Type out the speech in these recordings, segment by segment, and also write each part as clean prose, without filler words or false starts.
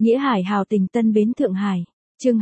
Nghĩa Hải hào tình Tân Bến Thượng Hải. Chương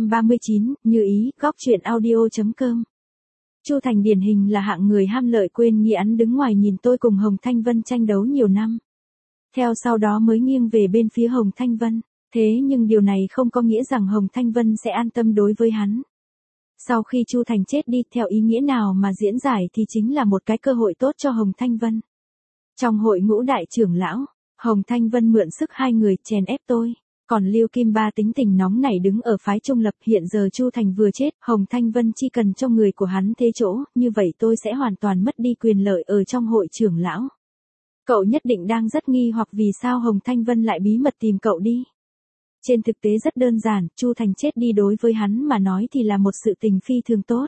239, Như ý, góc truyện audio.com. Chu Thành điển hình là hạng người ham lợi quên nghĩa ăn, đứng ngoài nhìn tôi cùng Hồng Thanh Vân tranh đấu nhiều năm. Theo sau đó mới nghiêng về bên phía Hồng Thanh Vân, thế nhưng điều này không có nghĩa rằng Hồng Thanh Vân sẽ an tâm đối với hắn. Sau khi Chu Thành chết đi, theo ý nghĩa nào mà diễn giải thì chính là một cái cơ hội tốt cho Hồng Thanh Vân. Trong hội ngũ đại trưởng lão, Hồng Thanh Vân mượn sức hai người chèn ép tôi. Còn Lưu Kim Ba tính tình nóng nảy đứng ở phái trung lập. Hiện giờ Chu Thành vừa chết, Hồng Thanh Vân chỉ cần cho người của hắn thế chỗ, như vậy tôi sẽ hoàn toàn mất đi quyền lợi ở trong hội trưởng lão. Cậu nhất định đang rất nghi hoặc vì sao Hồng Thanh Vân lại bí mật tìm cậu đi. Trên thực tế rất đơn giản, Chu Thành chết đi đối với hắn mà nói thì là một sự tình phi thường tốt.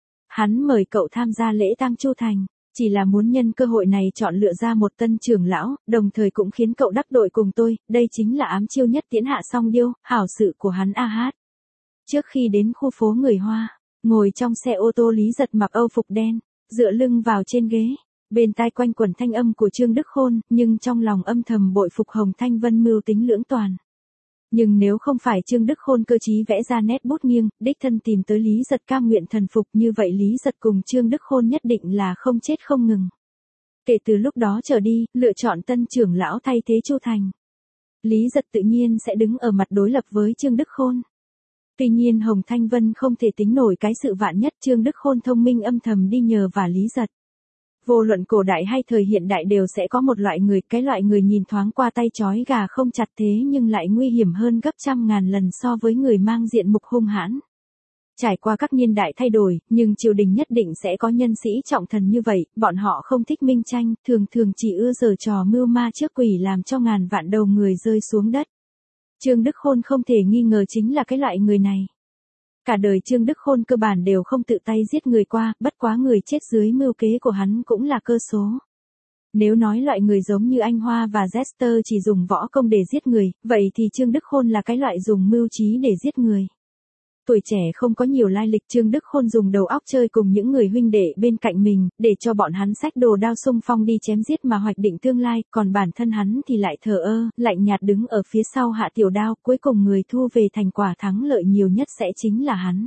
Hắn mời cậu tham gia lễ tang Chu Thành, chỉ là muốn nhân cơ hội này chọn lựa ra một tân trưởng lão, đồng thời cũng khiến cậu đắc đội cùng tôi, đây chính là ám chiêu nhất tiễn hạ song điêu, hảo sự của hắn a hát. Trước khi đến khu phố người Hoa, ngồi trong xe ô tô Lý Giật mặc âu phục đen, dựa lưng vào trên ghế, bên tai quanh quẩn thanh âm của Trương Đức Khôn, nhưng trong lòng âm thầm bội phục Hồng Thanh Vân mưu tính lưỡng toàn. Nhưng nếu không phải Trương Đức Khôn cơ trí vẽ ra nét bút nghiêng, đích thân tìm tới Lý Giật cam nguyện thần phục, như vậy Lý Giật cùng Trương Đức Khôn nhất định là không chết không ngừng. Kể từ lúc đó trở đi, lựa chọn tân trưởng lão thay thế Chu Thành, Lý Giật tự nhiên sẽ đứng ở mặt đối lập với Trương Đức Khôn. Tuy nhiên Hồng Thanh Vân không thể tính nổi cái sự vạn nhất, Trương Đức Khôn thông minh âm thầm đi nhờ vả Lý Giật. Vô luận cổ đại hay thời hiện đại đều sẽ có một loại người, cái loại người nhìn thoáng qua tay trói gà không chặt thế nhưng lại nguy hiểm hơn gấp trăm ngàn lần so với người mang diện mục hung hãn. Trải qua các niên đại thay đổi, nhưng triều đình nhất định sẽ có nhân sĩ trọng thần như vậy, bọn họ không thích minh tranh, thường thường chỉ ưa giở trò mưu ma trước quỷ làm cho ngàn vạn đầu người rơi xuống đất. Trương Đức Khôn không thể nghi ngờ chính là cái loại người này. Cả đời Trương Đức Khôn cơ bản đều không tự tay giết người qua, bất quá người chết dưới mưu kế của hắn cũng là cơ số. Nếu nói loại người giống như Anh Hoa và Jester chỉ dùng võ công để giết người, vậy thì Trương Đức Khôn là cái loại dùng mưu trí để giết người. Tuổi trẻ không có nhiều lai lịch, Trương Đức Khôn dùng đầu óc chơi cùng những người huynh đệ bên cạnh mình, để cho bọn hắn xách đồ đao xung phong đi chém giết mà hoạch định tương lai, còn bản thân hắn thì lại thờ ơ, lạnh nhạt đứng ở phía sau hạ tiểu đao, cuối cùng người thu về thành quả thắng lợi nhiều nhất sẽ chính là hắn.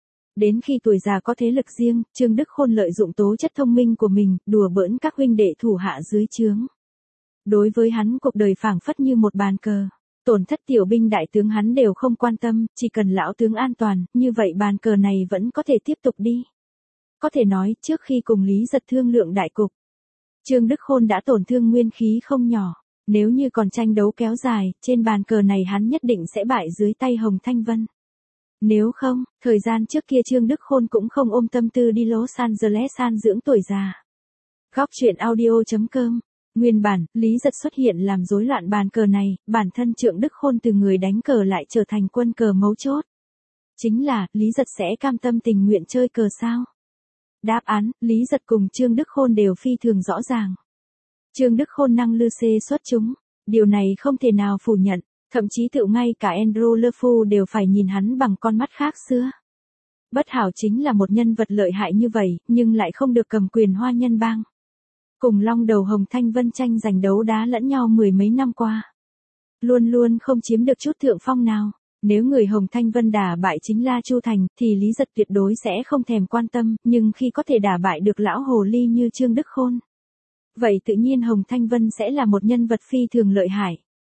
Đến khi tuổi già có thế lực riêng, Trương Đức Khôn lợi dụng tố chất thông minh của mình, đùa bỡn các huynh đệ thủ hạ dưới trướng. Đối với hắn cuộc đời phảng phất như một bàn cờ. Tổn thất tiểu binh đại tướng hắn đều không quan tâm, chỉ cần lão tướng an toàn, như vậy bàn cờ này vẫn có thể tiếp tục đi. Có thể nói, trước khi cùng Lý Giật thương lượng đại cục, Trương Đức Khôn đã tổn thương nguyên khí không nhỏ. Nếu như còn tranh đấu kéo dài, trên bàn cờ này hắn nhất định sẽ bại dưới tay Hồng Thanh Vân. Nếu không, thời gian trước kia Trương Đức Khôn cũng không ôm tâm tư đi Los Angeles san dưỡng tuổi già. Góc truyện audio.com. Nguyên bản, Lý Giật xuất hiện làm rối loạn bàn cờ này, bản thân Trương Đức Khôn từ người đánh cờ lại trở thành quân cờ mấu chốt. Chính là, Lý Giật sẽ cam tâm tình nguyện chơi cờ sao? Đáp án, Lý Giật cùng Trương Đức Khôn đều phi thường rõ ràng. Trương Đức Khôn năng lư xê xuất chúng, điều này không thể nào phủ nhận, thậm chí tự ngay cả Andrew Lefu đều phải nhìn hắn bằng con mắt khác xưa. Bất hảo chính là một nhân vật lợi hại như vậy, nhưng lại không được cầm quyền Hoa Nhân Bang. Cùng long đầu Hồng Thanh Vân tranh giành đấu đá lẫn nhau mười mấy năm qua. Luôn luôn không chiếm được chút thượng phong nào. Nếu người Hồng Thanh Vân đả bại chính là Chu Thành, thì Lý Giật tuyệt đối sẽ không thèm quan tâm, nhưng khi có thể đả bại được lão hồ ly như Trương Đức Khôn, vậy tự nhiên Hồng Thanh Vân sẽ là một nhân vật phi thường lợi hại.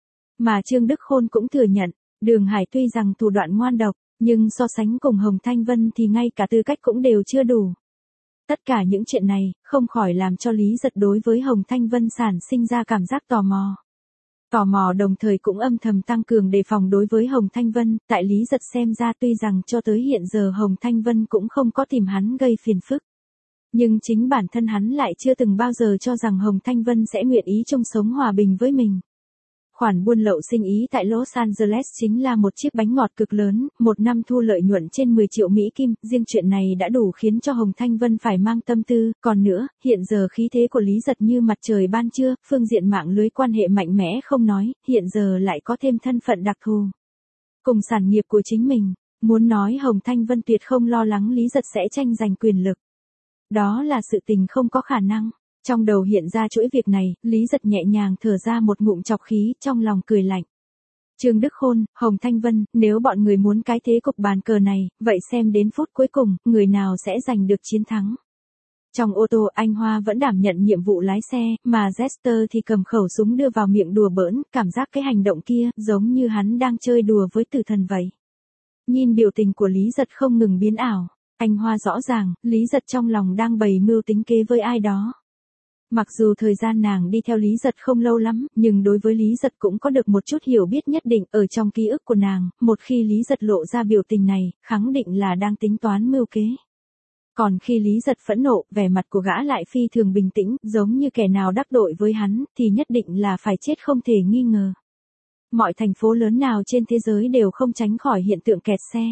Mà Trương Đức Khôn cũng thừa nhận, Đường Hải tuy rằng thủ đoạn ngoan độc, nhưng so sánh cùng Hồng Thanh Vân thì ngay cả tư cách cũng đều chưa đủ. Tất cả những chuyện này, không khỏi làm cho Lý Giật đối với Hồng Thanh Vân sản sinh ra cảm giác tò mò. Tò mò đồng thời cũng âm thầm tăng cường đề phòng đối với Hồng Thanh Vân, tại Lý Giật xem ra tuy rằng cho tới hiện giờ Hồng Thanh Vân cũng không có tìm hắn gây phiền phức. Nhưng chính bản thân hắn lại chưa từng bao giờ cho rằng Hồng Thanh Vân sẽ nguyện ý chung sống hòa bình với mình. Khoản buôn lậu sinh ý tại Los Angeles chính là một chiếc bánh ngọt cực lớn, một năm thu lợi nhuận trên 10 triệu Mỹ Kim, riêng chuyện này đã đủ khiến cho Hồng Thanh Vân phải mang tâm tư, còn nữa, hiện giờ khí thế của Lý Giật như mặt trời ban trưa, phương diện mạng lưới quan hệ mạnh mẽ không nói, hiện giờ lại có thêm thân phận đặc thù. Cùng sản nghiệp của chính mình, muốn nói Hồng Thanh Vân tuyệt không lo lắng Lý Giật sẽ tranh giành quyền lực. Đó là sự tình không có khả năng. Trong đầu hiện ra chuỗi việc này, Lý Giật nhẹ nhàng thở ra một ngụm trọc khí, trong lòng cười lạnh. Trương Đức Khôn, Hồng Thanh Vân, nếu bọn người muốn cái thế cục bàn cờ này, vậy xem đến phút cuối cùng, người nào sẽ giành được chiến thắng. Trong ô tô anh Hoa vẫn đảm nhận nhiệm vụ lái xe, mà Jester thì cầm khẩu súng đưa vào miệng đùa bỡn, cảm giác cái hành động kia giống như hắn đang chơi đùa với tử thần vậy. Nhìn biểu tình của Lý Giật không ngừng biến ảo, anh Hoa rõ ràng, Lý Giật trong lòng đang bày mưu tính kế với ai đó. Mặc dù thời gian nàng đi theo Lý Giật không lâu lắm, nhưng đối với Lý Giật cũng có được một chút hiểu biết nhất định ở trong ký ức của nàng, một khi Lý Giật lộ ra biểu tình này, khẳng định là đang tính toán mưu kế. Còn khi Lý Giật phẫn nộ, vẻ mặt của gã lại phi thường bình tĩnh, giống như kẻ nào đắc tội với hắn, thì nhất định là phải chết không thể nghi ngờ. Mọi thành phố lớn nào trên thế giới đều không tránh khỏi hiện tượng kẹt xe.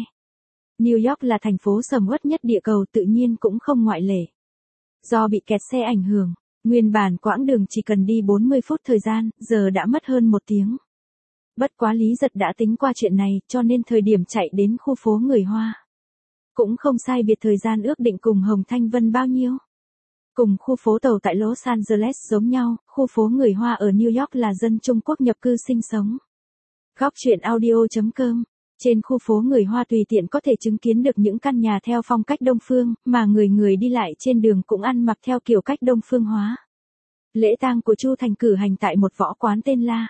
New York là thành phố sầm uất nhất địa cầu tự nhiên cũng không ngoại lệ. Do bị kẹt xe ảnh hưởng, nguyên bản quãng đường chỉ cần đi 40 phút thời gian, giờ đã mất hơn 1 tiếng. Bất quá Lý Giật đã tính qua chuyện này, cho nên thời điểm chạy đến khu phố người Hoa cũng không sai biệt thời gian ước định cùng Hồng Thanh Vân bao nhiêu. Cùng khu phố tàu tại Los Angeles giống nhau, khu phố người Hoa ở New York là dân Trung Quốc nhập cư sinh sống. Góc truyện audio.com. Trên khu phố người Hoa tùy tiện có thể chứng kiến được những căn nhà theo phong cách Đông Phương, mà người đi lại trên đường cũng ăn mặc theo kiểu cách Đông Phương hóa. Lễ tang của Chu Thành cử hành tại một võ quán tên là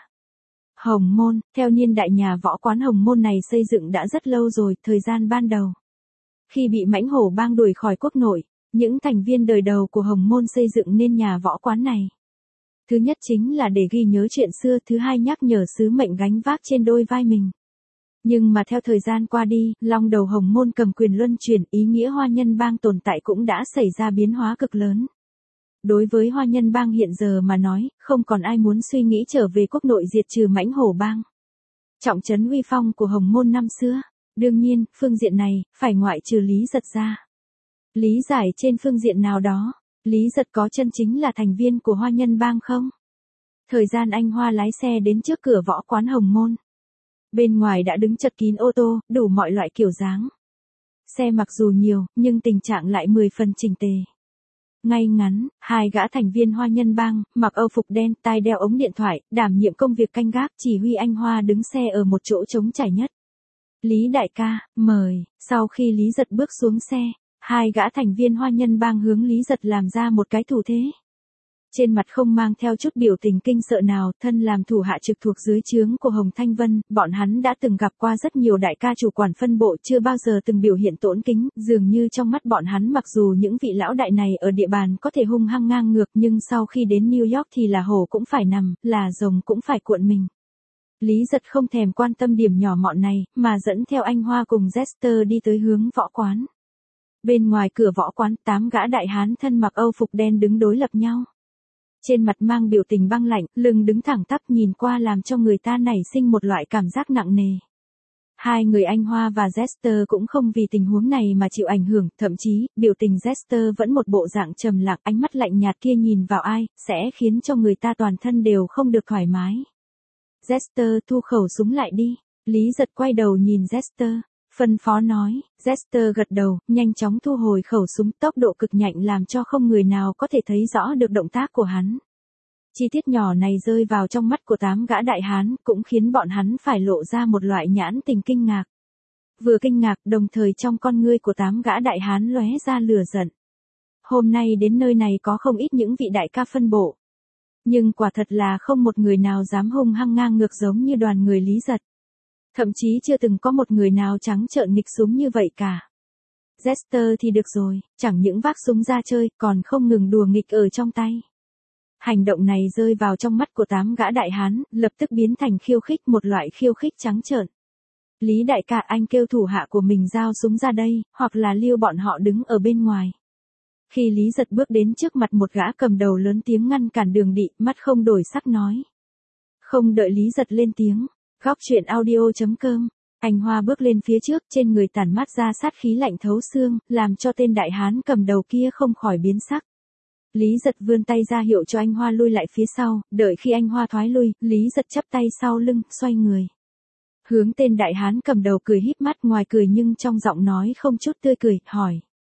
Hồng Môn, theo niên đại nhà võ quán Hồng Môn này xây dựng đã rất lâu rồi, thời gian ban đầu. Khi bị mãnh hổ bang đuổi khỏi quốc nội, những thành viên đời đầu của Hồng Môn xây dựng nên nhà võ quán này. Thứ nhất chính là để ghi nhớ chuyện xưa, thứ hai nhắc nhở sứ mệnh gánh vác trên đôi vai mình. Nhưng mà theo thời gian qua đi, long đầu Hồng Môn cầm quyền luân chuyển, ý nghĩa Hoa Nhân Bang tồn tại cũng đã xảy ra biến hóa cực lớn. Đối với Hoa Nhân Bang hiện giờ mà nói, không còn ai muốn suy nghĩ trở về quốc nội diệt trừ mãnh hổ bang. Trọng trấn uy phong của Hồng Môn năm xưa. Đương nhiên, phương diện này, phải ngoại trừ Lý Giật ra. Lý giải trên phương diện nào đó, Lý Giật có chân chính là thành viên của Hoa Nhân Bang không? Thời gian anh Hoa lái xe đến trước cửa võ quán Hồng Môn. Bên ngoài đã đứng chật kín ô tô, đủ mọi loại kiểu dáng. Xe mặc dù nhiều, nhưng tình trạng lại 10 phần chỉnh tề. Ngay ngắn, hai gã thành viên Hoa Nhân Bang, mặc âu phục đen, tai đeo ống điện thoại, đảm nhiệm công việc canh gác, chỉ huy anh Hoa đứng xe ở một chỗ trống trải nhất. Lý đại ca, mời. Sau khi Lý Giật bước xuống xe, hai gã thành viên Hoa Nhân Bang hướng Lý Giật làm ra một cái thủ thế. Trên mặt không mang theo chút biểu tình kinh sợ nào, thân làm thủ hạ trực thuộc dưới trướng của Hồng Thanh Vân, bọn hắn đã từng gặp qua rất nhiều đại ca chủ quản phân bộ, chưa bao giờ từng biểu hiện tổn kính, dường như trong mắt bọn hắn mặc dù những vị lão đại này ở địa bàn có thể hung hăng ngang ngược, nhưng sau khi đến New York thì là hổ cũng phải nằm, là rồng cũng phải cuộn mình. Lý Giật không thèm quan tâm điểm nhỏ mọn này, mà dẫn theo anh Hoa cùng Jester đi tới hướng võ quán. Bên ngoài cửa võ quán, 8 gã đại hán thân mặc âu phục đen đứng đối lập nhau. Trên mặt mang biểu tình băng lạnh, lưng đứng thẳng tắp nhìn qua làm cho người ta nảy sinh một loại cảm giác nặng nề. Hai người anh Hoa và Jester cũng không vì tình huống này mà chịu ảnh hưởng, thậm chí, biểu tình Jester vẫn một bộ dạng trầm lặng, ánh mắt lạnh nhạt kia nhìn vào ai, sẽ khiến cho người ta toàn thân đều không được thoải mái. Jester thu khẩu súng lại đi. Lý Giật quay đầu nhìn Jester, phân phó nói. Jester gật đầu, nhanh chóng thu hồi khẩu súng, tốc độ cực nhanh làm cho không người nào có thể thấy rõ được động tác của hắn. Chi tiết nhỏ này rơi vào trong mắt của 8 gã đại hán, cũng khiến bọn hắn phải lộ ra một loại nhãn tình kinh ngạc. Vừa kinh ngạc, đồng thời trong con ngươi của 8 gã đại hán lóe ra lửa giận. Hôm nay đến nơi này có không ít những vị đại ca phân bộ. Nhưng quả thật là không một người nào dám hung hăng ngang ngược giống như đoàn người Lý Giật. Thậm chí chưa từng có một người nào trắng trợn nghịch súng như vậy cả. Jester thì được rồi, chẳng những vác súng ra chơi, còn không ngừng đùa nghịch ở trong tay. Hành động này rơi vào trong mắt của 8 gã đại hán, lập tức biến thành khiêu khích, một loại khiêu khích trắng trợn. Lý đại ca, anh kêu thủ hạ của mình giao súng ra đây, hoặc là lưu bọn họ đứng ở bên ngoài. Khi Lý Giật bước đến trước mặt một gã cầm đầu lớn tiếng ngăn cản đường đi, mắt không đổi sắc nói. Không đợi Lý Giật lên tiếng, góc truyện audio.com, anh Hoa bước lên phía trước, trên người tản mát ra sát khí lạnh thấu xương, làm cho tên đại hán cầm đầu kia không khỏi biến sắc. Lý Giật vươn tay ra hiệu cho anh Hoa lui lại phía sau, đợi khi anh Hoa thoái lui, Lý Giật chắp tay sau lưng, xoay người. Hướng tên đại hán cầm đầu cười híp mắt, ngoài cười nhưng trong giọng nói không chút tươi cười, hỏi.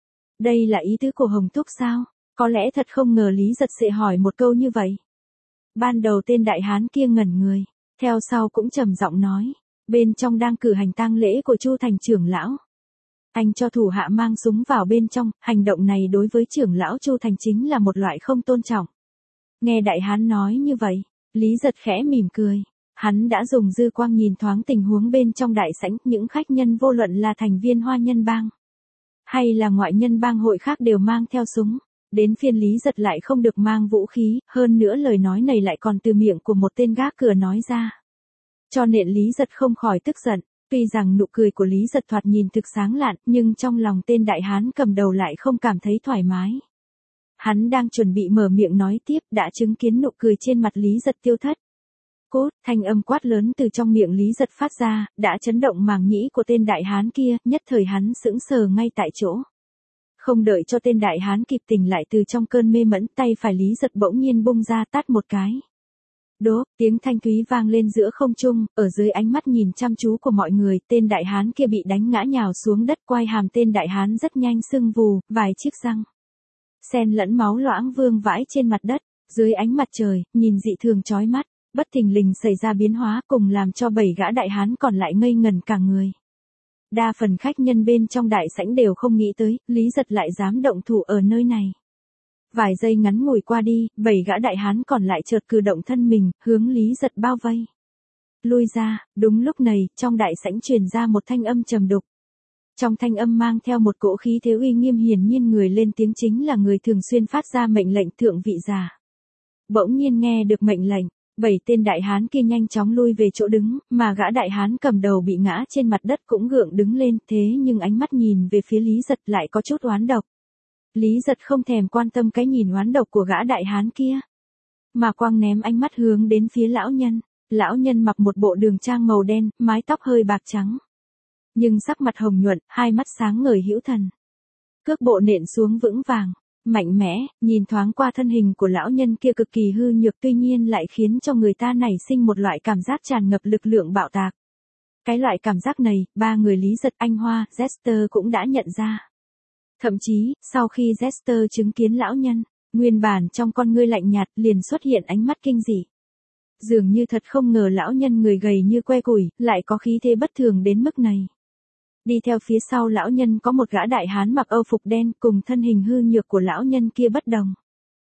Đây là ý tứ của Hồng Thúc sao? Có lẽ thật không ngờ Lý Giật sẽ hỏi một câu như vậy. Ban đầu tên đại hán kia ngẩn người. Theo sau cũng trầm giọng nói, bên trong đang cử hành tang lễ của Chu Thành trưởng lão. Anh cho thủ hạ mang súng vào bên trong, hành động này đối với trưởng lão Chu Thành chính là một loại không tôn trọng. Nghe đại hán nói như vậy, Lý Giật khẽ mỉm cười. Hắn đã dùng dư quang nhìn thoáng tình huống bên trong đại sảnh, những khách nhân vô luận là thành viên Hoa Nhân Bang hay là ngoại nhân bang hội khác đều mang theo súng. Đến phiên Lý Giật lại không được mang vũ khí, hơn nữa lời nói này lại còn từ miệng của một tên gác cửa nói ra. Cho nên Lý Giật không khỏi tức giận, tuy rằng nụ cười của Lý Giật thoạt nhìn thực sáng lạn, nhưng trong lòng tên đại hán cầm đầu lại không cảm thấy thoải mái. Hắn đang chuẩn bị mở miệng nói tiếp, đã chứng kiến nụ cười trên mặt Lý Giật tiêu thất. Cốt, thanh âm quát lớn từ trong miệng Lý Giật phát ra, đã chấn động màng nhĩ của tên đại hán kia, nhất thời hắn sững sờ ngay tại chỗ. Không đợi cho tên đại hán kịp tỉnh lại từ trong cơn mê mẫn, tay phải Lý Giật bỗng nhiên bung ra tát một cái. Đố, tiếng thanh thúy vang lên giữa không trung, ở dưới ánh mắt nhìn chăm chú của mọi người, tên đại hán kia bị đánh ngã nhào xuống đất, quai hàm tên đại hán rất nhanh sưng vù, vài chiếc răng xen lẫn máu loãng vương vãi trên mặt đất, dưới ánh mặt trời, nhìn dị thường chói mắt, bất thình lình xảy ra biến hóa cùng làm cho 7 gã đại hán còn lại ngây ngần cả người. Đa phần khách nhân bên trong đại sảnh đều không nghĩ tới, Lý Giật lại dám động thủ ở nơi này. Vài giây ngắn ngủi qua đi, 7 gã đại hán còn lại chợt cử động thân mình, hướng Lý Giật bao vây. Lui ra, đúng lúc này, trong đại sảnh truyền ra một thanh âm trầm đục. Trong thanh âm mang theo một cỗ khí thế uy nghiêm, hiển nhiên người lên tiếng chính là người thường xuyên phát ra mệnh lệnh thượng vị giả. Bỗng nhiên nghe được mệnh lệnh, 7 tên đại hán kia nhanh chóng lui về chỗ đứng, mà gã đại hán cầm đầu bị ngã trên mặt đất cũng gượng đứng lên, thế nhưng ánh mắt nhìn về phía Lý Giật lại có chút oán độc. Lý Giật không thèm quan tâm cái nhìn oán độc của gã đại hán kia, mà quang ném ánh mắt hướng đến phía lão nhân. Lão nhân mặc một bộ đường trang màu đen, mái tóc hơi bạc trắng, nhưng sắc mặt hồng nhuận, hai mắt sáng ngời hữu thần. Cước bộ nện xuống vững vàng, mạnh mẽ, nhìn thoáng qua thân hình của lão nhân kia cực kỳ hư nhược, tuy nhiên lại khiến cho người ta nảy sinh một loại cảm giác tràn ngập lực lượng bạo tạc. Cái loại cảm giác này, 3 người Lý Giật, Anh Hoa, Jester cũng đã nhận ra. Thậm chí, sau khi Jester chứng kiến lão nhân, nguyên bản trong con ngươi lạnh nhạt liền xuất hiện ánh mắt kinh dị. Dường như thật không ngờ lão nhân người gầy như que củi, lại có khí thế bất thường đến mức này. Đi theo phía sau lão nhân có một gã đại hán mặc âu phục đen, cùng thân hình hư nhược của lão nhân kia bất đồng.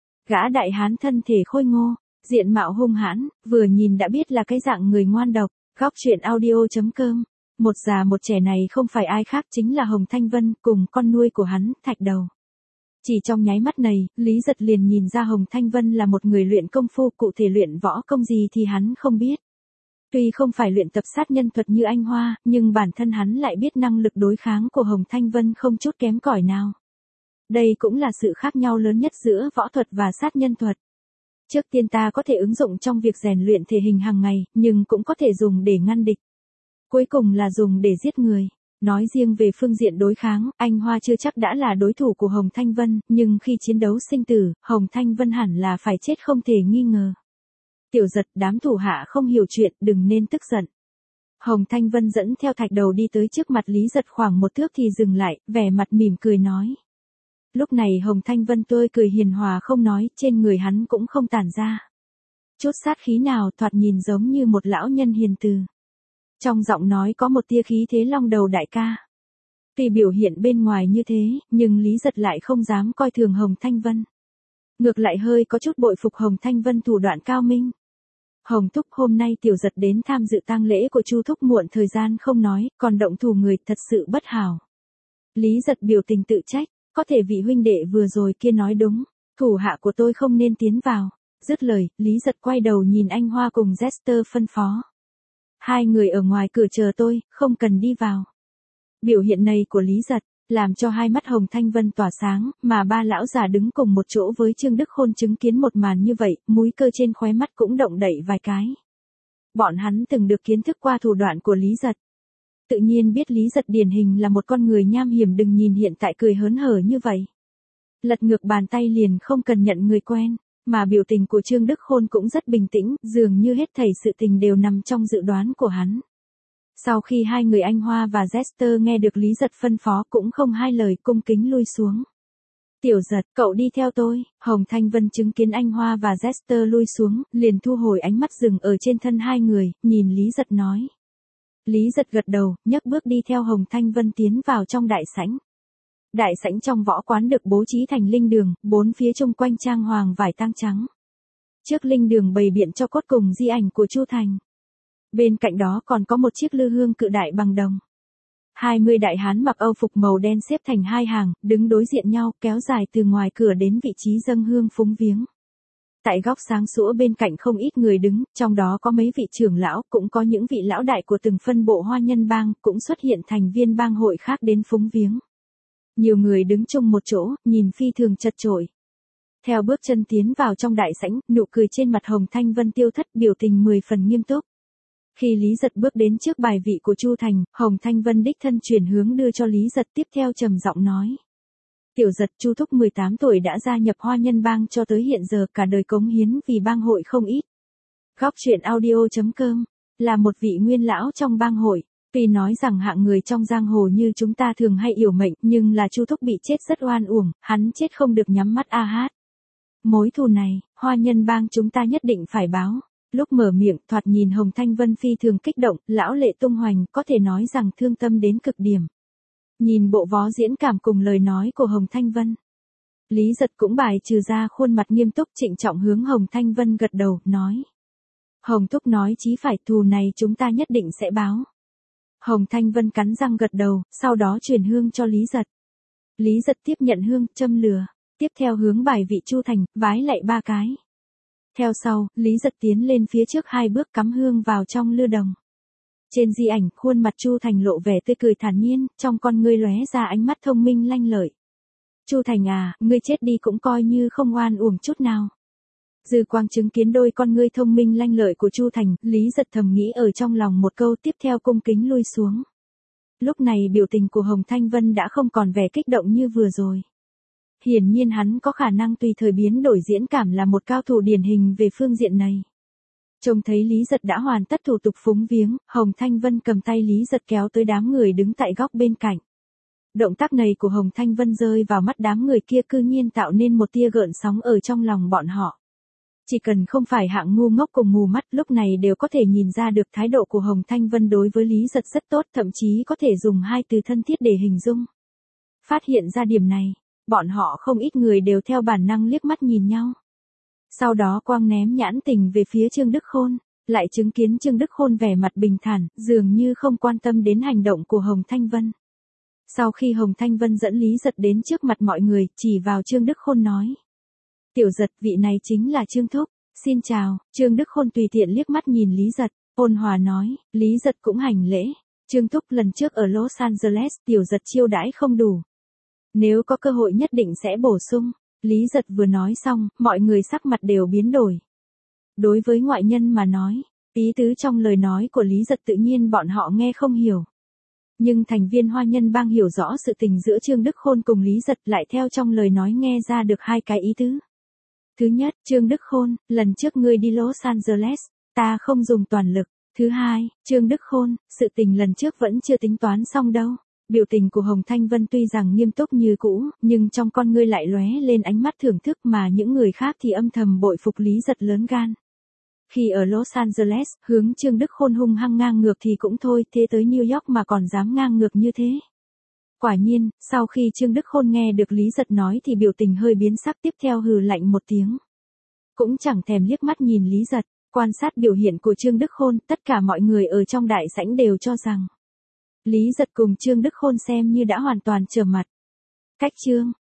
Gã đại hán thân thể khôi ngô, diện mạo hung hãn, vừa nhìn đã biết là cái dạng người ngoan độc. Góc truyện audio.com. Một già một trẻ này không phải ai khác chính là Hồng Thanh Vân cùng con nuôi của hắn, Thạch Đầu. Chỉ trong nháy mắt này, Lý Giật liền nhìn ra Hồng Thanh Vân là một người luyện công phu, cụ thể luyện võ công gì thì hắn không biết. Tuy không phải luyện tập sát nhân thuật như Anh Hoa, nhưng bản thân hắn lại biết năng lực đối kháng của Hồng Thanh Vân không chút kém cỏi nào. Đây cũng là sự khác nhau lớn nhất giữa võ thuật và sát nhân thuật. Trước tiên ta có thể ứng dụng trong việc rèn luyện thể hình hàng ngày, nhưng cũng có thể dùng để ngăn địch. Cuối cùng là dùng để giết người. Nói riêng về phương diện đối kháng, Anh Hoa chưa chắc đã là đối thủ của Hồng Thanh Vân, nhưng khi chiến đấu sinh tử, Hồng Thanh Vân hẳn là phải chết không thể nghi ngờ. Tiểu Giật, đám thủ hạ không hiểu chuyện, đừng nên tức giận. Hồng Thanh Vân dẫn theo Thạch Đầu đi tới trước mặt Lý Giật khoảng 1 thước thì dừng lại, vẻ mặt mỉm cười nói. Lúc này Hồng Thanh Vân tươi cười hiền hòa không nói, trên người hắn cũng không tản ra chút sát khí nào, thoạt nhìn giống như một lão nhân hiền từ. Trong giọng nói có một tia khí thế long đầu đại ca. Tuy biểu hiện bên ngoài như thế, nhưng Lý Giật lại không dám coi thường Hồng Thanh Vân. Ngược lại hơi có chút bội phục Hồng Thanh Vân thủ đoạn cao minh. Hồng Thúc, hôm nay Tiểu Giật đến tham dự tang lễ của Chu Thúc, muộn thời gian không nói, còn động thủ người thật sự bất hảo. Lý Giật biểu tình tự trách, có thể vị huynh đệ vừa rồi kia nói đúng, thủ hạ của tôi không nên tiến vào. Dứt lời, Lý Giật quay đầu nhìn Anh Hoa cùng Jester phân phó. 2 người ở ngoài cửa chờ tôi, không cần đi vào. Biểu hiện này của Lý Giật, làm cho hai mắt Hồng Thanh Vân tỏa sáng, mà 3 lão già đứng cùng một chỗ với Trương Đức Khôn chứng kiến một màn như vậy, múi cơ trên khóe mắt cũng động đậy vài cái. Bọn hắn từng được kiến thức qua thủ đoạn của Lý Giật. Tự nhiên biết Lý Giật điển hình là một con người nham hiểm, đừng nhìn hiện tại cười hớn hở như vậy. Lật ngược bàn tay liền không cần nhận người quen, mà biểu tình của Trương Đức Khôn cũng rất bình tĩnh, dường như hết thảy sự tình đều nằm trong dự đoán của hắn. Sau khi 2 người Anh Hoa và Jester nghe được Lý Giật phân phó cũng không hai lời, cung kính lui xuống. Tiểu Giật, cậu đi theo tôi. Hồng Thanh Vân chứng kiến anh Hoa và Jester lui xuống, liền thu hồi ánh mắt dừng ở trên thân hai người, nhìn Lý Giật nói. Lý Giật gật đầu, nhấc bước đi theo Hồng Thanh Vân tiến vào trong đại sảnh. Đại sảnh trong võ quán được bố trí thành linh đường, bốn phía chung quanh trang hoàng vải tang trắng. Trước linh đường bày biện cho cốt cùng di ảnh của Chu Thành. Bên cạnh đó còn có một chiếc lư hương cự đại bằng đồng. 20 đại hán mặc âu phục màu đen xếp thành hai hàng, đứng đối diện nhau, kéo dài từ ngoài cửa đến vị trí dâng hương phúng viếng. Tại góc sáng sủa bên cạnh không ít người đứng, trong đó có mấy vị trưởng lão, cũng có những vị lão đại của từng phân bộ Hoa Nhân Bang, cũng xuất hiện thành viên bang hội khác đến phúng viếng. Nhiều người đứng chung một chỗ, nhìn phi thường chật chội. Theo bước chân tiến vào trong đại sảnh, nụ cười trên mặt Hồng Thanh Vân tiêu thất, biểu tình 10 phần nghiêm túc. Khi Lý Giật bước đến trước bài vị của Chu Thành, Hồng Thanh Vân đích thân chuyển hướng đưa cho Lý Giật, tiếp theo trầm giọng nói. Tiểu Giật, Chu thúc 18 tuổi đã gia nhập Hoa Nhân Bang, cho tới hiện giờ cả đời cống hiến vì bang hội không ít. Góc truyện audio.com là một vị nguyên lão trong bang hội. Tuy nói rằng hạng người trong giang hồ như chúng ta thường hay yểu mệnh, nhưng là Chu thúc bị chết rất oan uổng, hắn chết không được nhắm mắt a hát. Mối thù này, Hoa Nhân Bang chúng ta nhất định phải báo. Lúc mở miệng, thoạt nhìn Hồng Thanh Vân phi thường kích động, lão lệ tung hoành, có thể nói rằng thương tâm đến cực điểm. Nhìn bộ vó diễn cảm cùng lời nói của Hồng Thanh Vân, Lý Giật cũng bài trừ ra khuôn mặt nghiêm túc, trịnh trọng hướng Hồng Thanh Vân gật đầu, nói. Hồng thúc nói chí phải, thù này chúng ta nhất định sẽ báo. Hồng Thanh Vân cắn răng gật đầu, sau đó truyền hương cho Lý Giật. Lý Giật tiếp nhận hương, châm lửa, tiếp theo hướng bài vị Chu Thành, vái lạy 3 cái. Theo sau, Lý Giật tiến lên phía trước 2 bước cắm hương vào trong lư đồng. Trên di ảnh, khuôn mặt Chu Thành lộ vẻ tươi cười thản nhiên, trong con ngươi lóe ra ánh mắt thông minh lanh lợi. Chu Thành à, ngươi chết đi cũng coi như không oan uổng chút nào. Dư quang chứng kiến đôi con ngươi thông minh lanh lợi của Chu Thành, Lý Giật thầm nghĩ ở trong lòng một câu, tiếp theo cung kính lui xuống. Lúc này biểu tình của Hồng Thanh Vân đã không còn vẻ kích động như vừa rồi. Hiển nhiên hắn có khả năng tùy thời biến đổi diễn cảm, là một cao thủ điển hình về phương diện này. Trông thấy Lý Giật đã hoàn tất thủ tục phúng viếng, Hồng Thanh Vân cầm tay Lý Giật kéo tới đám người đứng tại góc bên cạnh. Động tác này của Hồng Thanh Vân rơi vào mắt đám người kia, cư nhiên tạo nên một tia gợn sóng ở trong lòng bọn họ. Chỉ cần không phải hạng ngu ngốc cùng mù mắt, lúc này đều có thể nhìn ra được thái độ của Hồng Thanh Vân đối với Lý Giật rất tốt, thậm chí có thể dùng 2 từ thân thiết để hình dung. Phát hiện ra điểm này, bọn họ không ít người đều theo bản năng liếc mắt nhìn nhau. Sau đó quang ném nhãn tình về phía Trương Đức Khôn, lại chứng kiến Trương Đức Khôn vẻ mặt bình thản, dường như không quan tâm đến hành động của Hồng Thanh Vân. Sau khi Hồng Thanh Vân dẫn Lý Giật đến trước mặt mọi người, chỉ vào Trương Đức Khôn nói. Tiểu Giật, vị này chính là Trương thúc. Xin chào. Trương Đức Khôn tùy tiện liếc mắt nhìn Lý Giật, ôn hòa nói. Lý Giật cũng hành lễ. Trương thúc, lần trước ở Los Angeles, Tiểu Giật chiêu đãi không đủ. Nếu có cơ hội nhất định sẽ bổ sung. Lý Giật vừa nói xong, mọi người sắc mặt đều biến đổi. Đối với ngoại nhân mà nói, ý tứ trong lời nói của Lý Giật tự nhiên bọn họ nghe không hiểu. Nhưng thành viên Hoa Nhân Bang hiểu rõ sự tình giữa Trương Đức Khôn cùng Lý Giật, lại theo trong lời nói nghe ra được 2 cái ý tứ. Thứ nhất, Trương Đức Khôn, lần trước ngươi đi Los Angeles, ta không dùng toàn lực. Thứ hai, Trương Đức Khôn, sự tình lần trước vẫn chưa tính toán xong đâu. Biểu tình của Hồng Thanh Vân tuy rằng nghiêm túc như cũ, nhưng trong con ngươi lại lóe lên ánh mắt thưởng thức, mà những người khác thì âm thầm bội phục Lý Giật lớn gan. Khi ở Los Angeles, hướng Trương Đức Khôn hung hăng ngang ngược thì cũng thôi, thế tới New York mà còn dám ngang ngược như thế. Quả nhiên, sau khi Trương Đức Khôn nghe được Lý Giật nói thì biểu tình hơi biến sắc, tiếp theo hừ lạnh một tiếng. Cũng chẳng thèm liếc mắt nhìn Lý Giật, quan sát biểu hiện của Trương Đức Khôn, tất cả mọi người ở trong đại sảnh đều cho rằng Lý Giật cùng Trương Đức Khôn xem như đã hoàn toàn trở mặt. Cách chương